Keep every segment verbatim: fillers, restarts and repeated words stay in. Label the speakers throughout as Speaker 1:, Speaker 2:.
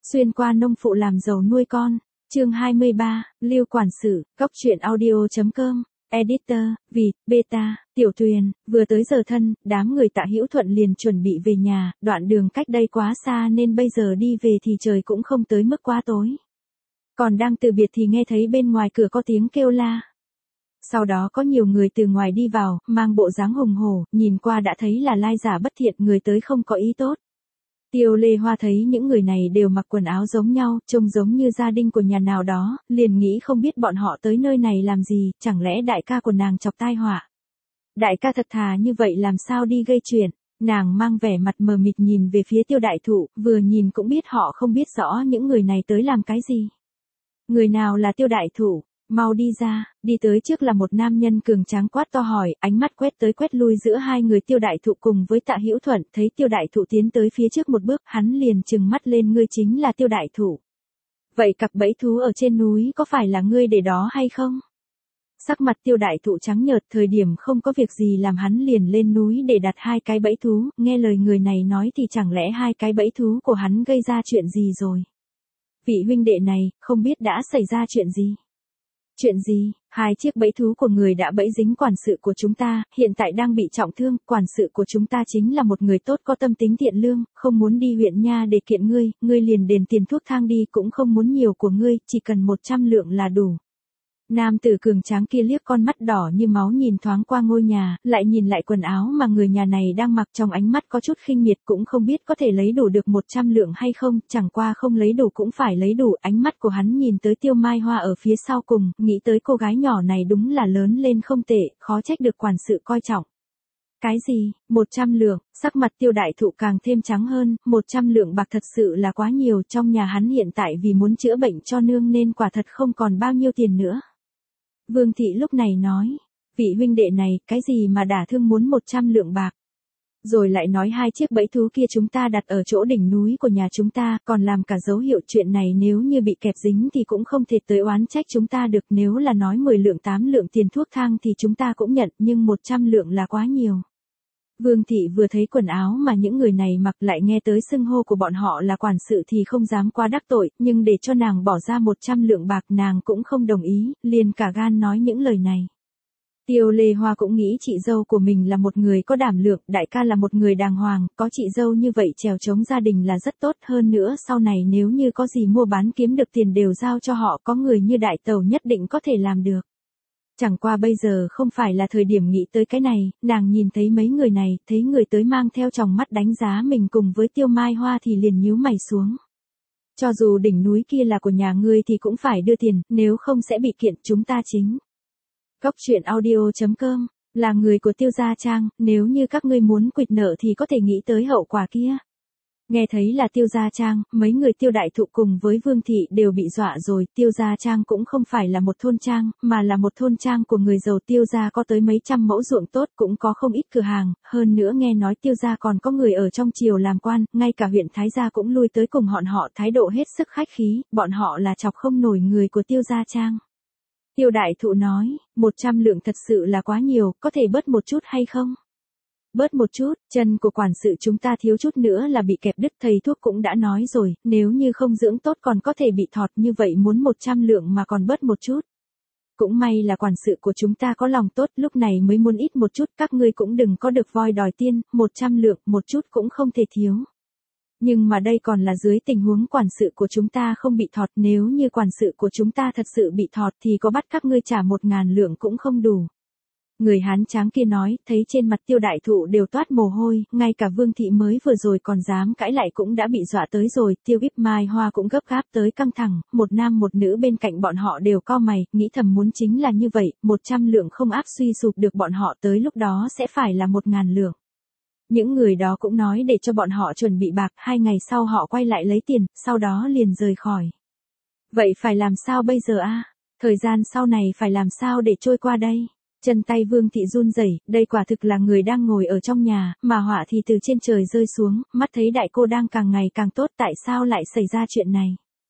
Speaker 1: Xuyên qua nông phụ làm giàu nuôi con. Chương hai mươi ba, Lưu quản sự, góc truyện audio chấm com. Editor, Vịt, Beta, Tiểu Tuyền, vừa tới giờ thân, đám người Tạ Hữu Thuận liền chuẩn bị về nhà, đoạn đường cách đây quá xa nên bây giờ đi về thì trời cũng không tới mức quá tối. Còn đang từ biệt thì nghe thấy bên ngoài cửa có tiếng kêu la. Sau đó có nhiều người từ ngoài đi vào, mang bộ dáng hùng hổ, nhìn qua đã thấy là lai giả bất thiện, người tới không có ý tốt. Tiêu Lê Hoa thấy những người này đều mặc quần áo giống nhau, trông giống như gia đình của nhà nào đó, liền nghĩ không biết bọn họ tới nơi này làm gì, chẳng lẽ đại ca của nàng chọc tai họa. Đại ca thật thà như vậy làm sao đi gây chuyện, nàng mang vẻ mặt mờ mịt nhìn về phía Tiêu đại thụ, vừa nhìn cũng biết họ không biết rõ những người này tới làm cái gì. Người nào là Tiêu đại thụ? Mau đi ra, đi tới trước là một nam nhân cường tráng quát to hỏi, ánh mắt quét tới quét lui giữa hai người. Tiêu đại thụ cùng với Tạ Hữu Thuận, thấy Tiêu đại thụ tiến tới phía trước một bước, hắn liền trừng mắt lên, ngươi chính là Tiêu đại thụ. Vậy cặp bẫy thú ở trên núi có phải là ngươi để đó hay không? Sắc mặt Tiêu đại thụ trắng nhợt, thời điểm không có việc gì làm hắn liền lên núi để đặt hai cái bẫy thú, nghe lời người này nói thì chẳng lẽ hai cái bẫy thú của hắn gây ra chuyện gì rồi? Vị huynh đệ này, không biết đã xảy ra chuyện gì? Chuyện gì? Hai chiếc bẫy thú của người đã bẫy dính quản sự của chúng ta, hiện tại đang bị trọng thương, quản sự của chúng ta chính là một người tốt có tâm tính thiện lương, không muốn đi huyện nha để kiện ngươi, ngươi liền đền tiền thuốc thang đi, cũng không muốn nhiều của ngươi, chỉ cần một trăm lượng là đủ. Nam tử cường tráng kia liếc con mắt đỏ như máu nhìn thoáng qua ngôi nhà, lại nhìn lại quần áo mà người nhà này đang mặc, trong ánh mắt có chút khinh miệt, cũng không biết có thể lấy đủ được một trăm lượng hay không, chẳng qua không lấy đủ cũng phải lấy đủ. Ánh mắt của hắn nhìn tới Tiêu Mai Hoa ở phía sau cùng, nghĩ tới cô gái nhỏ này đúng là lớn lên không tệ, khó trách được quản sự coi trọng. Cái gì? Một trăm lượng? Sắc mặt Tiêu đại thụ càng thêm trắng hơn, một trăm lượng bạc thật sự là quá nhiều, trong nhà hắn hiện tại vì muốn chữa bệnh cho nương nên quả thật không còn bao nhiêu tiền nữa. Vương thị lúc này nói, vị huynh đệ này, cái gì mà đả thương muốn một trăm lượng bạc. Rồi lại nói hai chiếc bẫy thú kia chúng ta đặt ở chỗ đỉnh núi của nhà chúng ta, còn làm cả dấu hiệu, chuyện này nếu như bị kẹp dính thì cũng không thể tới oán trách chúng ta được, nếu là nói mười lượng tám lượng tiền thuốc thang thì chúng ta cũng nhận, nhưng một trăm lượng là quá nhiều. Vương thị vừa thấy quần áo mà những người này mặc, lại nghe tới xưng hô của bọn họ là quản sự thì không dám quá đắc tội, nhưng để cho nàng bỏ ra một trăm lượng bạc nàng cũng không đồng ý, liền cả gan nói những lời này. Tiêu Lê Hoa cũng nghĩ chị dâu của mình là một người có đảm lượng, đại ca là một người đàng hoàng, có chị dâu như vậy chèo chống gia đình là rất tốt, hơn nữa sau này nếu như có gì mua bán kiếm được tiền đều giao cho họ, có người như đại tẩu nhất định có thể làm được. Chẳng qua bây giờ không phải là thời điểm nghĩ tới cái này, nàng nhìn thấy mấy người này, thấy người tới mang theo tròng mắt đánh giá mình cùng với Tiêu Mai Hoa thì liền nhíu mày xuống. Cho dù đỉnh núi kia là của nhà ngươi thì cũng phải đưa tiền, nếu không sẽ bị kiện, chúng ta chính. Góc truyện audio chấm com, là người của Tiêu Gia Trang, nếu như các ngươi muốn quỵt nợ thì có thể nghĩ tới hậu quả kia. Nghe thấy là Tiêu Gia Trang, mấy người Tiêu đại thụ cùng với Vương thị đều bị dọa rồi. Tiêu Gia Trang cũng không phải là một thôn trang, mà là một thôn trang của người giàu. Tiêu gia có tới mấy trăm mẫu ruộng tốt, cũng có không ít cửa hàng, hơn nữa nghe nói Tiêu gia còn có người ở trong triều làm quan, ngay cả huyện Thái gia cũng lui tới cùng bọn họ, thái độ hết sức khách khí, bọn họ là chọc không nổi người của Tiêu Gia Trang. Tiêu đại thụ nói, một trăm lượng thật sự là quá nhiều, có thể bớt một chút hay không? Bớt một chút, chân của quản sự chúng ta thiếu chút nữa là bị kẹp đứt, thầy thuốc cũng đã nói rồi, nếu như không dưỡng tốt còn có thể bị thọt, như vậy muốn một trăm lượng mà còn bớt một chút. Cũng may là quản sự của chúng ta có lòng tốt, lúc này mới muốn ít một chút, các ngươi cũng đừng có được voi đòi tiên, một trăm lượng, một chút cũng không thể thiếu. Nhưng mà đây còn là dưới tình huống quản sự của chúng ta không bị thọt, nếu như quản sự của chúng ta thật sự bị thọt thì có bắt các ngươi trả một ngàn lượng cũng không đủ. Người hán tráng kia nói, thấy trên mặt Tiêu đại thụ đều toát mồ hôi, ngay cả Vương thị mới vừa rồi còn dám cãi lại cũng đã bị dọa tới rồi. Tiêu Bíp Mai Hoa cũng gấp gáp tới căng thẳng, một nam một nữ bên cạnh bọn họ đều cau mày, nghĩ thầm muốn chính là như vậy, một trăm lượng không áp suy sụp được bọn họ, tới lúc đó sẽ phải là một ngàn lượng. Những người đó cũng nói để cho bọn họ chuẩn bị bạc, hai ngày sau họ quay lại lấy tiền, sau đó liền rời khỏi. Vậy phải làm sao bây giờ a? Thời gian sau này phải làm sao để trôi qua đây? Chân tay Vương thị run rẩy, đây quả thực là người đang ngồi ở trong nhà, mà họa thì từ trên trời rơi xuống, mắt thấy đại cô đang càng ngày càng tốt, tại sao lại xảy ra chuyện này?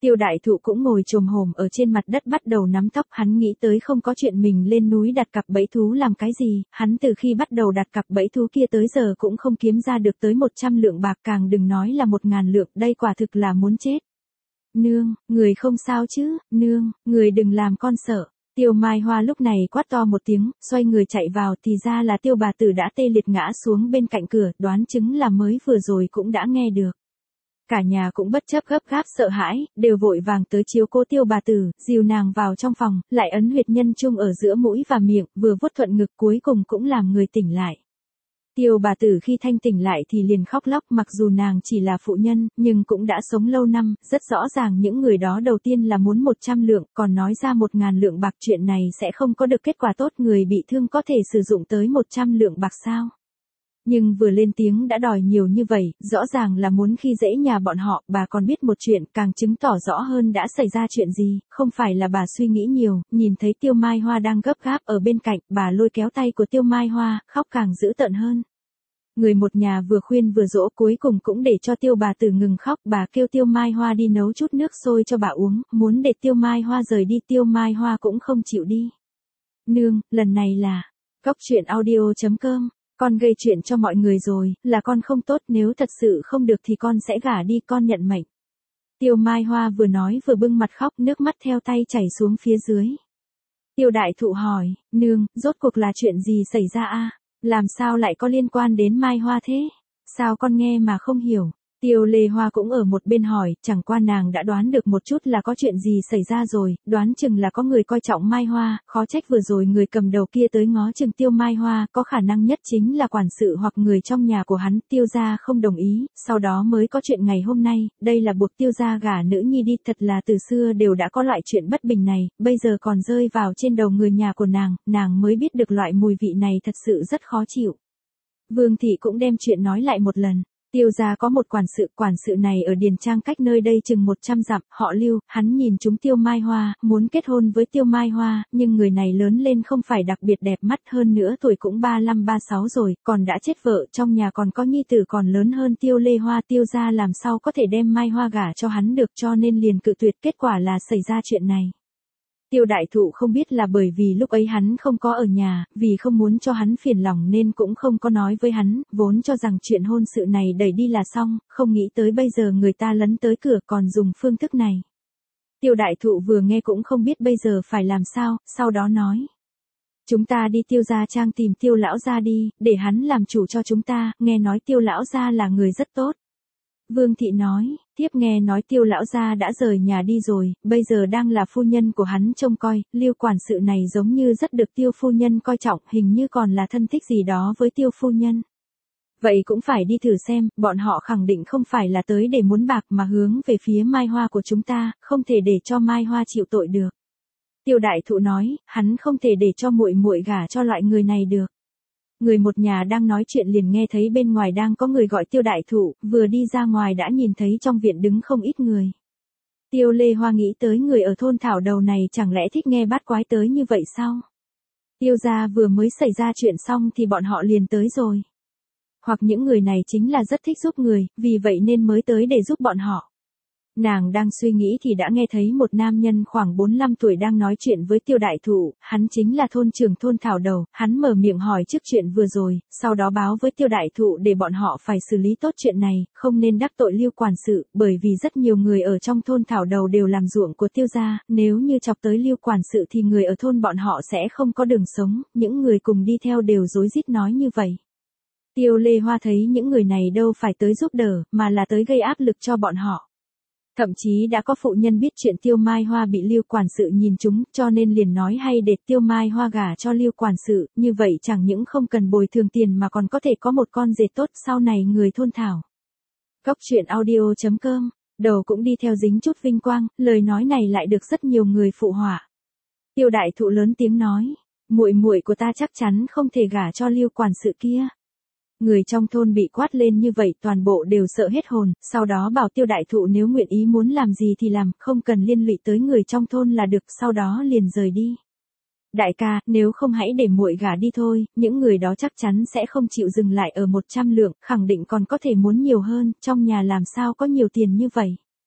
Speaker 1: Tiêu đại thụ cũng ngồi chồm hổm ở trên mặt đất bắt đầu nắm tóc, hắn nghĩ tới không có chuyện mình lên núi đặt cặp bẫy thú làm cái gì, hắn từ khi bắt đầu đặt cặp bẫy thú kia tới giờ cũng không kiếm ra được tới một trăm lượng bạc, càng đừng nói là một ngàn lượng, đây quả thực là muốn chết. Nương, người không sao chứ, nương, người đừng làm con sợ. Tiêu Mai Hoa lúc này quát to một tiếng, xoay người chạy vào, thì ra là Tiêu bà tử đã tê liệt ngã xuống bên cạnh cửa, đoán chứng là mới vừa rồi cũng đã nghe được. Cả nhà cũng bất chấp gấp gáp sợ hãi, đều vội vàng tới chiếu cố Tiêu bà tử, dìu nàng vào trong phòng, lại ấn huyệt nhân trung ở giữa mũi và miệng, vừa vuốt thuận ngực, cuối cùng cũng làm người tỉnh lại. Tiêu bà tử khi thanh tỉnh lại thì liền khóc lóc, mặc dù nàng chỉ là phụ nhân, nhưng cũng đã sống lâu năm, rất rõ ràng những người đó đầu tiên là muốn một trăm lượng, còn nói ra một ngàn lượng bạc, chuyện này sẽ không có được kết quả tốt, người bị thương có thể sử dụng tới một trăm lượng bạc sao. Nhưng vừa lên tiếng đã đòi nhiều như vậy, rõ ràng là muốn khi dễ nhà bọn họ, bà còn biết một chuyện, càng chứng tỏ rõ hơn đã xảy ra chuyện gì, không phải là bà suy nghĩ nhiều, nhìn thấy Tiêu Mai Hoa đang gấp gáp ở bên cạnh, bà lôi kéo tay của Tiêu Mai Hoa, khóc càng dữ tợn hơn. Người một nhà vừa khuyên vừa dỗ, cuối cùng cũng để cho Tiêu bà tử ngừng khóc, bà kêu Tiêu Mai Hoa đi nấu chút nước sôi cho bà uống, muốn để Tiêu Mai Hoa rời đi, Tiêu Mai Hoa cũng không chịu đi. Nương, lần này là, Cóc Truyện Audio chấm com. Con gây chuyện cho mọi người rồi, là con không tốt, nếu thật sự không được thì con sẽ gả đi, con nhận mệnh. Tiêu Mai Hoa vừa nói vừa bưng mặt khóc, nước mắt theo tay chảy xuống phía dưới. Tiêu đại thụ hỏi, nương, rốt cuộc là chuyện gì xảy ra a? Làm sao lại có liên quan đến Mai Hoa thế? Sao con nghe mà không hiểu? Tiêu Lê Hoa cũng ở một bên hỏi, chẳng qua nàng đã đoán được một chút là có chuyện gì xảy ra rồi, đoán chừng là có người coi trọng Mai Hoa, khó trách vừa rồi người cầm đầu kia tới ngó chừng Tiêu Mai Hoa, có khả năng nhất chính là quản sự hoặc người trong nhà của hắn, Tiêu gia không đồng ý, sau đó mới có chuyện ngày hôm nay, đây là buộc Tiêu gia gả nữ nhi đi, thật là từ xưa đều đã có loại chuyện bất bình này, bây giờ còn rơi vào trên đầu người nhà của nàng, nàng mới biết được loại mùi vị này thật sự rất khó chịu. Vương thị cũng đem chuyện nói lại một lần. Tiêu gia có một quản sự, quản sự này ở Điền Trang cách nơi đây chừng một trăm dặm, họ Lưu, hắn nhìn chúng Tiêu Mai Hoa, muốn kết hôn với Tiêu Mai Hoa, nhưng người này lớn lên không phải đặc biệt đẹp mắt, hơn nữa tuổi cũng ba lăm ba sáu rồi, còn đã chết vợ, trong nhà còn có nhi tử còn lớn hơn Tiêu Lê Hoa, Tiêu gia làm sao có thể đem Mai Hoa gả cho hắn được, cho nên liền cự tuyệt, kết quả là xảy ra chuyện này. Tiêu đại thụ không biết là bởi vì lúc ấy hắn không có ở nhà, vì không muốn cho hắn phiền lòng nên cũng không có nói với hắn, vốn cho rằng chuyện hôn sự này đẩy đi là xong, không nghĩ tới bây giờ người ta lấn tới cửa còn dùng phương thức này. Tiêu đại thụ vừa nghe cũng không biết bây giờ phải làm sao, sau đó nói. Chúng ta đi Tiêu gia trang tìm Tiêu lão gia đi, để hắn làm chủ cho chúng ta, nghe nói Tiêu lão gia là người rất tốt. Vương thị nói, tiếp nghe nói Tiêu lão gia đã rời nhà đi rồi, bây giờ đang là phu nhân của hắn trông coi, Lưu quản sự này giống như rất được Tiêu phu nhân coi trọng, hình như còn là thân thích gì đó với Tiêu phu nhân. Vậy cũng phải đi thử xem, bọn họ khẳng định không phải là tới để muốn bạc mà hướng về phía Mai Hoa của chúng ta, không thể để cho Mai Hoa chịu tội được. Tiêu đại thụ nói, hắn không thể để cho muội muội gả cho loại người này được. Người một nhà đang nói chuyện liền nghe thấy bên ngoài đang có người gọi Tiêu đại thụ, vừa đi ra ngoài đã nhìn thấy trong viện đứng không ít người. Tiêu Lê Hoa nghĩ tới người ở thôn thảo đầu này chẳng lẽ thích nghe bát quái tới như vậy sao? Tiêu gia vừa mới xảy ra chuyện xong thì bọn họ liền tới rồi. Hoặc những người này chính là rất thích giúp người, vì vậy nên mới tới để giúp bọn họ. Nàng đang suy nghĩ thì đã nghe thấy một nam nhân khoảng bốn lăm tuổi đang nói chuyện với Tiêu đại thụ, hắn chính là thôn trưởng thôn thảo đầu, hắn mở miệng hỏi trước chuyện vừa rồi, sau đó báo với Tiêu đại thụ để bọn họ phải xử lý tốt chuyện này, không nên đắc tội Lưu quản sự, bởi vì rất nhiều người ở trong thôn thảo đầu đều làm ruộng của Tiêu gia, nếu như chọc tới Lưu quản sự thì người ở thôn bọn họ sẽ không có đường sống, những người cùng đi theo đều rối rít nói như vậy. Tiêu Lê Hoa thấy những người này đâu phải tới giúp đỡ, mà là tới gây áp lực cho bọn họ. Thậm chí đã có phụ nhân biết chuyện Tiêu Mai Hoa bị Lưu quản sự nhìn trúng, cho nên liền nói hay để Tiêu Mai Hoa gả cho Lưu quản sự, như vậy chẳng những không cần bồi thường tiền mà còn có thể có một con rể tốt sau này người thôn thảo. Cóc Truyện Audio chấm com, đầu cũng đi theo dính chút vinh quang, lời nói này lại được rất nhiều người phụ họa. Tiêu đại thụ lớn tiếng nói, muội muội của ta chắc chắn không thể gả cho Lưu quản sự kia. Người trong thôn bị quát lên như vậy toàn bộ đều sợ hết hồn, sau đó bảo Tiêu đại thụ nếu nguyện ý muốn làm gì thì làm, không cần liên lụy tới người trong thôn là được, sau đó liền rời đi. Đại ca, nếu không hãy để muội gả đi thôi, những người đó chắc chắn sẽ không chịu dừng lại ở một trăm lượng, khẳng định còn có thể muốn nhiều hơn, trong nhà làm sao có nhiều tiền như vậy.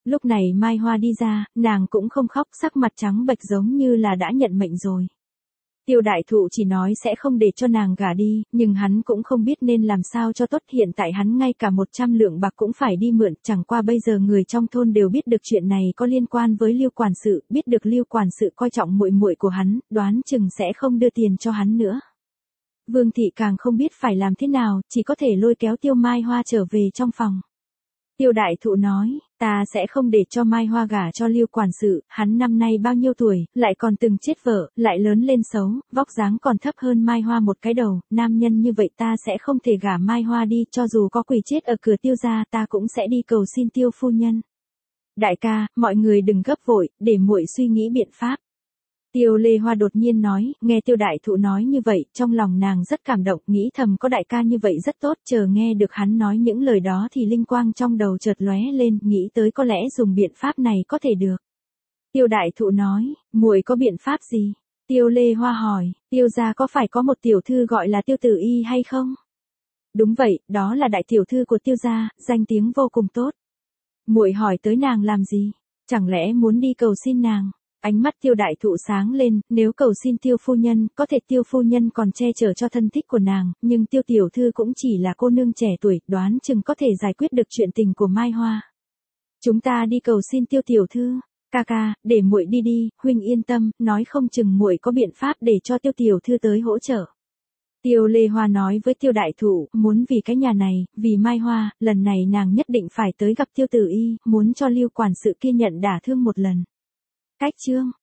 Speaker 1: Lúc này Mai Hoa đi ra, nàng cũng không khóc, sắc mặt trắng bệch giống như là đã nhận mệnh rồi. Tiêu đại thụ chỉ nói sẽ không để cho nàng gả đi, nhưng hắn cũng không biết nên làm sao cho tốt, hiện tại hắn ngay cả một trăm lượng bạc cũng phải đi mượn, chẳng qua bây giờ người trong thôn đều biết được chuyện này có liên quan với Lưu quản sự, biết được Lưu quản sự coi trọng muội muội của hắn, đoán chừng sẽ không đưa tiền cho hắn nữa. Vương thị càng không biết phải làm thế nào, chỉ có thể lôi kéo Tiêu Mai Hoa trở về trong phòng. Tiêu đại thụ nói, ta sẽ không để cho Mai Hoa gả cho Lưu quản sự, hắn năm nay bao nhiêu tuổi, lại còn từng chết vợ, lại lớn lên xấu, vóc dáng còn thấp hơn Mai Hoa một cái đầu, nam nhân như vậy ta sẽ không thể gả Mai Hoa đi, cho dù có quỳ chết ở cửa Tiêu gia ta cũng sẽ đi cầu xin Tiêu phu nhân. Đại ca, mọi người đừng gấp vội, để muội suy nghĩ biện pháp. Tiêu Lê Hoa đột nhiên nói, nghe Tiêu đại thụ nói như vậy, trong lòng nàng rất cảm động, nghĩ thầm có đại ca như vậy rất tốt, chờ nghe được hắn nói những lời đó thì linh quang trong đầu chợt lóe lên, nghĩ tới có lẽ dùng biện pháp này có thể được. Tiêu đại thụ nói, muội có biện pháp gì? Tiêu Lê Hoa hỏi, Tiêu gia có phải có một tiểu thư gọi là Tiêu Tử Y hay không? Đúng vậy, đó là đại tiểu thư của Tiêu gia, danh tiếng vô cùng tốt. Muội hỏi tới nàng làm gì? Chẳng lẽ muốn đi cầu xin nàng? Ánh mắt Tiêu đại thụ sáng lên, nếu cầu xin Tiêu phu nhân, có thể Tiêu phu nhân còn che chở cho thân thích của nàng, nhưng Tiêu tiểu thư cũng chỉ là cô nương trẻ tuổi, đoán chừng có thể giải quyết được chuyện tình của Mai Hoa. Chúng ta đi cầu xin Tiêu tiểu thư. Ca ca, để muội đi đi, huynh yên tâm, nói không chừng muội có biện pháp để cho Tiêu tiểu thư tới hỗ trợ. Tiêu Lê Hoa nói với Tiêu đại thụ, muốn vì cái nhà này, vì Mai Hoa, lần này nàng nhất định phải tới gặp Tiêu Tử Y, muốn cho Lưu quản sự kia nhận đả thương một lần. Cách chương